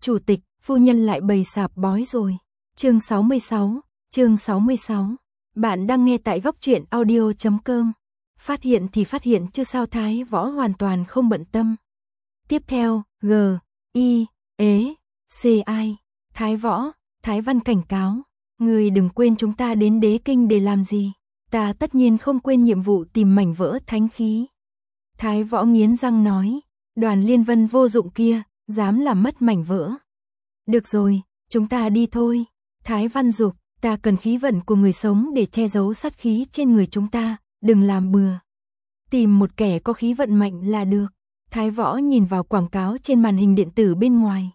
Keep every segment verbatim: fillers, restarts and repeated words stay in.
Chủ tịch, phu nhân lại bày sạp bói rồi. Chương sáu mươi sáu, chương sáu mươi sáu. Bạn đang nghe tại góc truyện audio chấm com. Phát hiện thì phát hiện chứ sao Thái Võ hoàn toàn không bận tâm. Tiếp theo, G, I, ế, C I, Thái Võ, Thái Văn cảnh cáo. Người đừng quên chúng ta đến đế kinh để làm gì. Ta tất nhiên không quên nhiệm vụ tìm mảnh vỡ thánh khí. Thái Võ nghiến răng nói, đoàn liên vân vô dụng kia, dám làm mất mảnh vỡ. Được rồi, chúng ta đi thôi. Thái Văn dục, ta cần khí vận của người sống để che giấu sát khí trên người chúng ta, đừng làm bừa. Tìm một kẻ có khí vận mạnh là được. Thái Võ nhìn vào quảng cáo trên màn hình điện tử bên ngoài.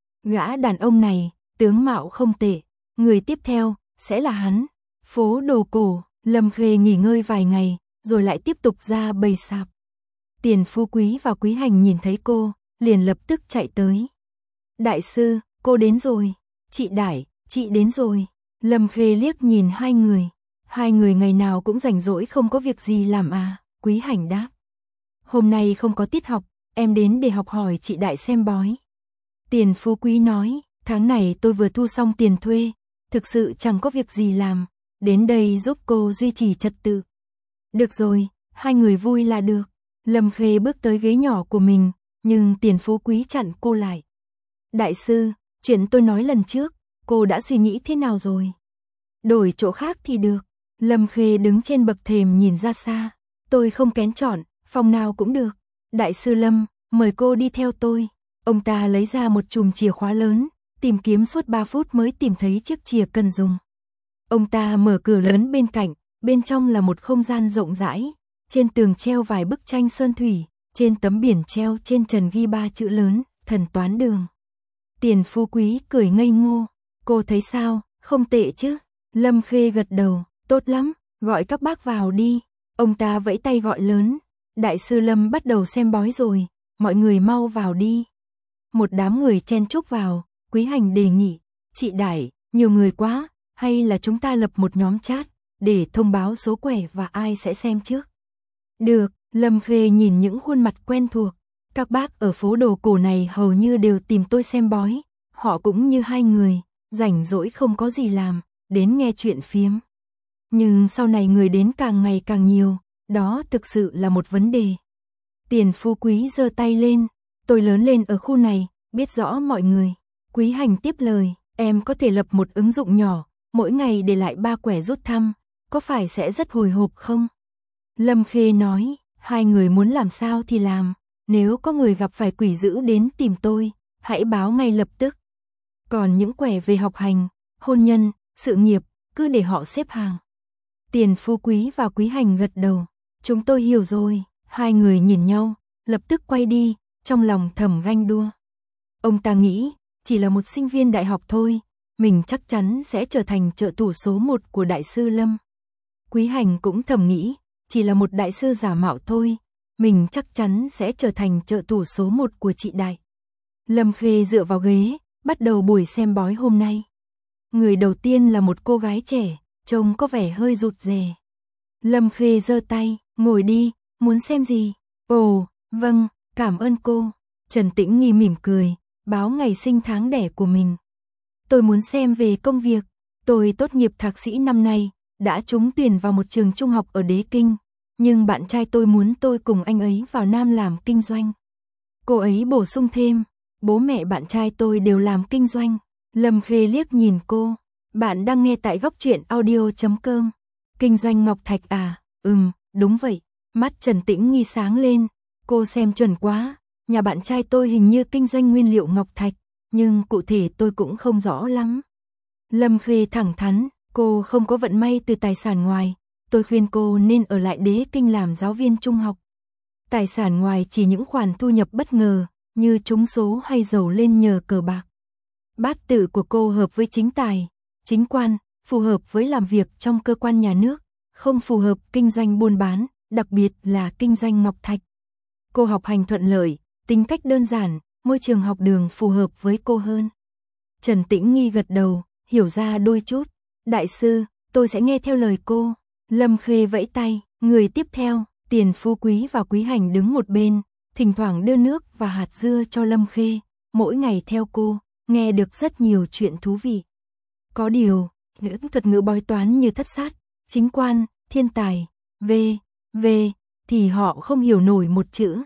Gã đàn ông này, tướng mạo không tệ, người tiếp theo, sẽ là hắn. Phố đồ cổ, Lâm Khê nghỉ ngơi vài ngày, rồi lại tiếp tục ra bày sạp. Tiền Phú Quý và Quý Hành nhìn thấy cô, liền lập tức chạy tới. Đại sư, cô đến rồi. Chị Đại, chị đến rồi. Lâm Khê liếc nhìn hai người. Hai người ngày nào cũng rảnh rỗi không có việc gì làm à, Quý Hành đáp. Hôm nay không có tiết học, em đến để học hỏi chị Đại xem bói. Tiền Phú Quý nói, tháng này tôi vừa thu xong tiền thuê, thực sự chẳng có việc gì làm, đến đây giúp cô duy trì trật tự. Được rồi, hai người vui là được. Lâm Khê bước tới ghế nhỏ của mình, nhưng Tiền Phú Quý chặn cô lại. Đại sư, chuyện tôi nói lần trước, cô đã suy nghĩ thế nào rồi? Đổi chỗ khác thì được. Lâm Khê đứng trên bậc thềm nhìn ra xa. Tôi không kén chọn, phòng nào cũng được. Đại sư Lâm, mời cô đi theo tôi. Ông ta lấy ra một chùm chìa khóa lớn, tìm kiếm suốt ba phút mới tìm thấy chiếc chìa cần dùng. Ông ta mở cửa lớn bên cạnh, bên trong là một không gian rộng rãi. Trên tường treo vài bức tranh sơn thủy, trên tấm biển treo trên trần ghi ba chữ lớn, thần toán đường. Tiền Phú Quý cười ngây ngô, cô thấy sao, không tệ chứ? Lâm Khê gật đầu, tốt lắm, gọi các bác vào đi. Ông ta vẫy tay gọi lớn, Đại sư Lâm bắt đầu xem bói rồi, mọi người mau vào đi. Một đám người chen chúc vào, Quý Hành đề nghị, chị Đại, nhiều người quá, hay là chúng ta lập một nhóm chat, để thông báo số quẻ và ai sẽ xem trước. Được, Lâm Khê nhìn những khuôn mặt quen thuộc. Các bác ở phố đồ cổ này hầu như đều tìm tôi xem bói. Họ cũng như hai người, rảnh rỗi không có gì làm, đến nghe chuyện phiếm. Nhưng sau này người đến càng ngày càng nhiều, đó thực sự là một vấn đề. Tiền Phú Quý giơ tay lên, tôi lớn lên ở khu này, biết rõ mọi người. Quý Hành tiếp lời, em có thể lập một ứng dụng nhỏ, mỗi ngày để lại ba quẻ rút thăm, có phải sẽ rất hồi hộp không? Lâm Khê nói, hai người muốn làm sao thì làm, nếu có người gặp phải quỷ dữ đến tìm tôi, hãy báo ngay lập tức. Còn những quẻ về học hành, hôn nhân, sự nghiệp, cứ để họ xếp hàng. Tiền Phú Quý và Quý Hành gật đầu, chúng tôi hiểu rồi. Hai người nhìn nhau, lập tức quay đi, trong lòng thầm ganh đua. Ông ta nghĩ, chỉ là một sinh viên đại học thôi, mình chắc chắn sẽ trở thành trợ thủ số một của Đại sư Lâm. Quý Hành cũng thầm nghĩ, chỉ là một đại sư giả mạo thôi, mình chắc chắn sẽ trở thành trợ thủ số một của chị Đại. Lâm Khê dựa vào ghế, bắt đầu buổi xem bói hôm nay. Người đầu tiên là một cô gái trẻ, trông có vẻ hơi rụt rè. Lâm Khê giơ tay, ngồi đi, muốn xem gì? Ồ, vâng, cảm ơn cô. Trần Tĩnh Nghi mỉm cười, báo ngày sinh tháng đẻ của mình. Tôi muốn xem về công việc, tôi tốt nghiệp thạc sĩ năm nay, đã trúng tuyển vào một trường trung học ở Đế Kinh, nhưng bạn trai tôi muốn tôi cùng anh ấy vào Nam làm kinh doanh. Cô ấy bổ sung thêm, bố mẹ bạn trai tôi đều làm kinh doanh. Lâm Khê liếc nhìn cô, bạn đang nghe tại góc truyện audio chấm com. Kinh doanh ngọc thạch à, ừm, đúng vậy. Mắt Trần Tĩnh Nghi sáng lên, cô xem chuẩn quá, nhà bạn trai tôi hình như kinh doanh nguyên liệu ngọc thạch, nhưng cụ thể tôi cũng không rõ lắm. Lâm Khê thẳng thắn, cô không có vận may từ tài sản ngoài, tôi khuyên cô nên ở lại Đế Kinh làm giáo viên trung học. Tài sản ngoài chỉ những khoản thu nhập bất ngờ, như trúng số hay giàu lên nhờ cờ bạc. Bát tự của cô hợp với chính tài, chính quan, phù hợp với làm việc trong cơ quan nhà nước, không phù hợp kinh doanh buôn bán, đặc biệt là kinh doanh ngọc thạch. Cô học hành thuận lợi, tính cách đơn giản, môi trường học đường phù hợp với cô hơn. Trần Tĩnh Nghi gật đầu, hiểu ra đôi chút. Đại sư, tôi sẽ nghe theo lời cô. Lâm Khê vẫy tay, người tiếp theo, Tiền Phú Quý và Quý Hành đứng một bên, thỉnh thoảng đưa nước và hạt dưa cho Lâm Khê, mỗi ngày theo cô, nghe được rất nhiều chuyện thú vị. Có điều, những thuật ngữ bói toán như thất sát, chính quan, thiên tài, v, v, thì họ không hiểu nổi một chữ.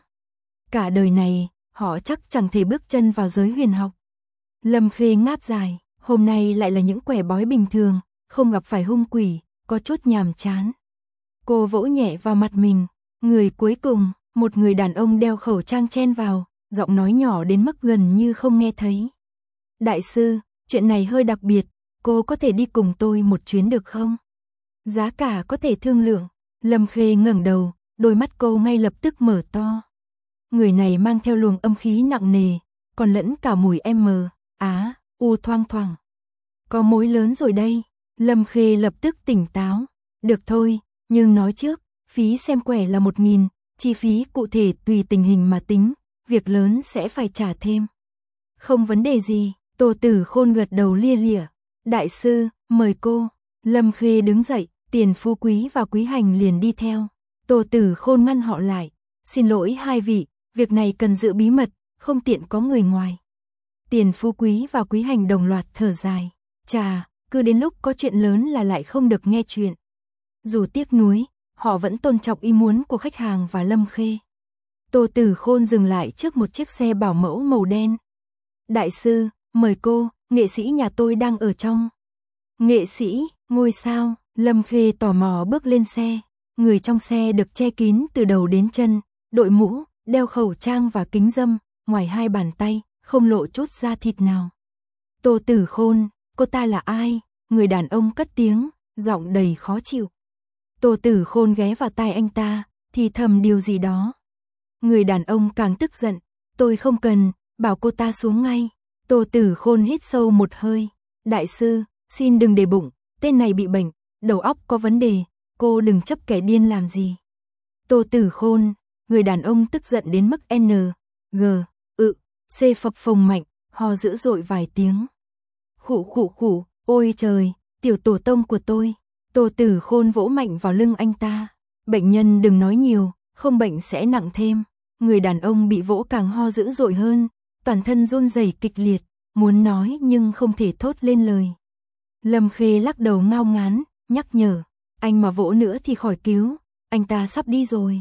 Cả đời này, họ chắc chẳng thể bước chân vào giới huyền học. Lâm Khê ngáp dài, hôm nay lại là những quẻ bói bình thường, không gặp phải hung quỷ, có chút nhàm chán. Cô vỗ nhẹ vào mặt mình, người cuối cùng, một người đàn ông đeo khẩu trang chen vào, giọng nói nhỏ đến mức gần như không nghe thấy. Đại sư, chuyện này hơi đặc biệt, cô có thể đi cùng tôi một chuyến được không? Giá cả có thể thương lượng. Lâm Khê ngẩng đầu, đôi mắt cô ngay lập tức mở to. Người này mang theo luồng âm khí nặng nề, còn lẫn cả mùi M, Á, U thoang thoảng. Có mối lớn rồi đây. Lâm Khê lập tức tỉnh táo. Được thôi, nhưng nói trước, phí xem quẻ là một nghìn, chi phí cụ thể tùy tình hình mà tính, việc lớn sẽ phải trả thêm. Không vấn đề gì, Tô Tử Khôn gật đầu lia lịa. Đại sư, mời cô. Lâm Khê đứng dậy, Tiền Phú Quý và Quý Hành liền đi theo. Tô Tử Khôn ngăn họ lại. Xin lỗi hai vị, việc này cần giữ bí mật, không tiện có người ngoài. Tiền Phú Quý và Quý Hành đồng loạt thở dài. Chà, cứ đến lúc có chuyện lớn là lại không được nghe chuyện. Dù tiếc nuối, họ vẫn tôn trọng ý muốn của khách hàng và Lâm Khê. Tô Tử Khôn dừng lại trước một chiếc xe bảo mẫu màu đen. Đại sư, mời cô, nghệ sĩ nhà tôi đang ở trong. Nghệ sĩ, ngôi sao, Lâm Khê tò mò bước lên xe. Người trong xe được che kín từ đầu đến chân, đội mũ, đeo khẩu trang và kính râm, ngoài hai bàn tay, không lộ chút da thịt nào. Tô Tử Khôn, cô ta là ai? Người đàn ông cất tiếng, giọng đầy khó chịu. Tô Tử Khôn ghé vào tai anh ta, thì thầm điều gì đó. Người đàn ông càng tức giận, tôi không cần, bảo cô ta xuống ngay. Tô Tử Khôn hít sâu một hơi. Đại sư, xin đừng để bụng, tên này bị bệnh, đầu óc có vấn đề, cô đừng chấp kẻ điên làm gì. Tô Tử Khôn, người đàn ông tức giận đến mức N, G, ự, C phập phồng mạnh, ho dữ dội vài tiếng. Khụ khụ khụ, ôi trời, tiểu tổ tông của tôi. Tô Tử Khôn vỗ mạnh vào lưng anh ta. Bệnh nhân đừng nói nhiều, không bệnh sẽ nặng thêm. Người đàn ông bị vỗ càng ho dữ dội hơn, toàn thân run rẩy kịch liệt, muốn nói nhưng không thể thốt lên lời. Lâm Khê lắc đầu ngao ngán, nhắc nhở, anh mà vỗ nữa thì khỏi cứu, anh ta sắp đi rồi.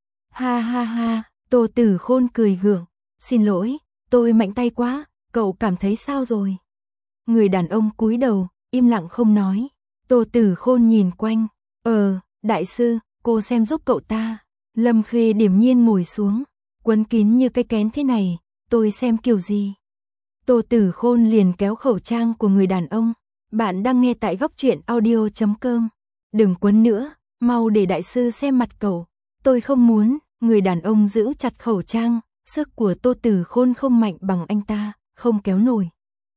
Ha ha ha, Tô Tử Khôn cười gượng, xin lỗi, tôi mạnh tay quá, cậu cảm thấy sao rồi? Người đàn ông cúi đầu, im lặng không nói. Tô Tử Khôn nhìn quanh, ờ, đại sư, cô xem giúp cậu ta. Lâm Khê điềm nhiên ngồi xuống, quấn kín như cái kén thế này, tôi xem kiểu gì. Tô Tử Khôn liền kéo khẩu trang của người đàn ông. Bạn đang nghe tại góc truyện audio chấm com. Đừng quấn nữa, mau để đại sư xem mặt cậu. Tôi không muốn. Người đàn ông giữ chặt khẩu trang, sức của Tô Tử Khôn không mạnh bằng anh ta, không kéo nổi.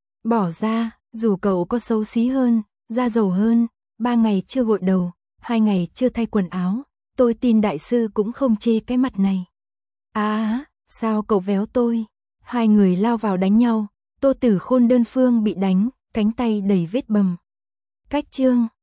Bỏ ra, dù cậu có xấu xí hơn, da dầu hơn, ba ngày chưa gội đầu, hai ngày chưa thay quần áo, tôi tin đại sư cũng không chê cái mặt này. À, sao cậu véo tôi? Hai người lao vào đánh nhau, Tô Tử Khôn đơn phương bị đánh, cánh tay đầy vết bầm. Cách chương